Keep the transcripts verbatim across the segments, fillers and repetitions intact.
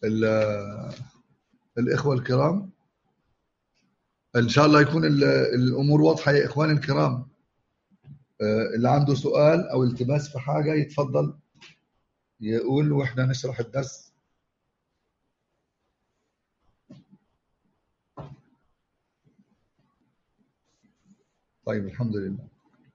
ال- الإخوة الكرام، إن شاء الله يكون ال- الأمور واضحة يا إخواني الكرام. آه، اللي عنده سؤال أو التماس في حاجة يتفضل يقول وإحنا نشرح الدرس. طيب الحمد لله.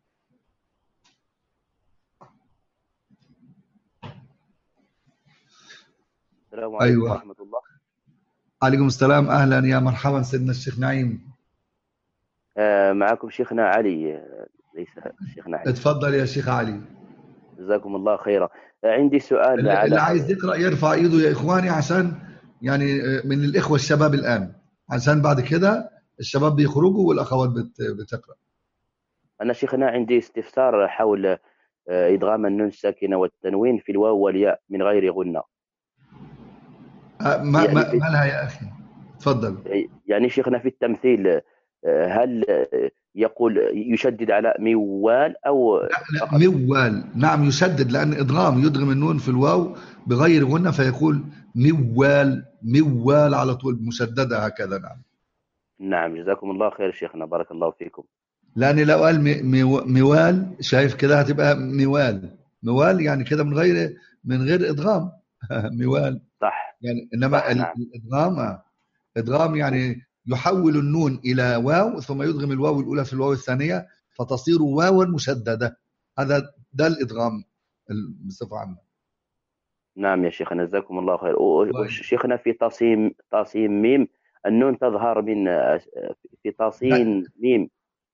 السلام عليكم أيوة، ورحمة الله. عليكم السلام، أهلا يا مرحبا سيدنا الشيخ نعيم. آه، معكم شيخنا علي، آه، ليس شيخنا علي. اتفضل يا شيخ علي. جزاكم الله خيرا. آه، عندي سؤال اللي اللي على عايز يقرأ يرفع ايده يا إخواني، عشان يعني آه، من الإخوة الشباب الآن، عشان بعد كده الشباب بيخرجوا والأخوات بت- بتقرأ. أنا شيخنا عندي استفسار حول آه، إدغام النون الساكنة والتنوين في الواو والياء من غير غنة. آه، ما يعني ما في مالها يا أخي؟ اتفضل. يعني شيخنا في التمثيل، آه، هل آه، يقول يشدد على موال أو لا فقط؟ موال، نعم يشدد، لأن إدغام يدغم النون في الواو بغير غنة فيقول موال، موال على طول مشددة هكذا. نعم، نعم، جزاكم الله خير شيخنا، بارك الله فيكم. لأن لو قال مي- مي- موال، شايف كده هتبقى موال، موال يعني كده من غير من غير إدغام. موال صح. يعني، إنما صح. ال- نعم. الإدغام آه، إدغام يعني يحول النون إلى واو ثم يدغم الواو الأولى في الواو الثانية فتصير واوا مشددة. هذا ده الإدغام بصفة عامة. نعم يا شيخنا، جزاكم الله خير. و- طيب. وشيخنا في تصيم تصيم ميم، النون تظهر من في لا، تصين ميم.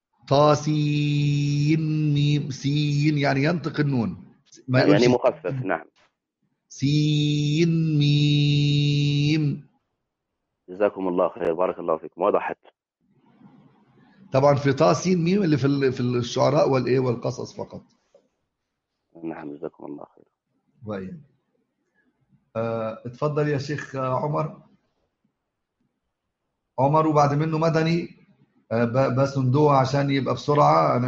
طاسين ميم سين يعني ينطق النون، ما نعم، يعني يقولش مخفف. نعم. سين ميم. جزاكم الله خير، بارك الله فيكم، وضحت. طبعا في طاسين ميم اللي في ال- في الشعراء والايه والقصص فقط. نعم، جزاكم الله خير. طيب. آه، اتفضل يا شيخ عمر. عمر وبعد منه مدني. آه، ب- بسندوه عشان يبقى بسرعة. أنا